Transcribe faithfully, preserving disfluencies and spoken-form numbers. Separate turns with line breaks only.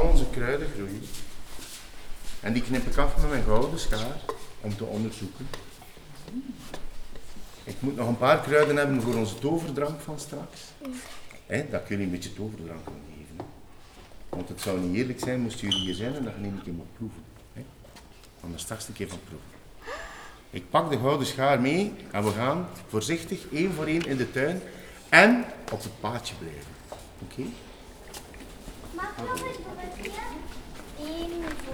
onze kruiden groeien. En die knip ik af met mijn gouden schaar om te onderzoeken. Ik moet nog een paar kruiden hebben voor onze toverdrank van straks. He, dat ik jullie een beetje toverdrank kan geven. He. Want het zou niet eerlijk zijn moesten jullie hier zijn en dat je niet een keer moet proeven. He. Anders straks een keer van proeven. Ik pak de gouden schaar mee en we gaan voorzichtig één voor één in de tuin en op het paadje blijven. Oké? Okay?
Mag ik nog eens proberen?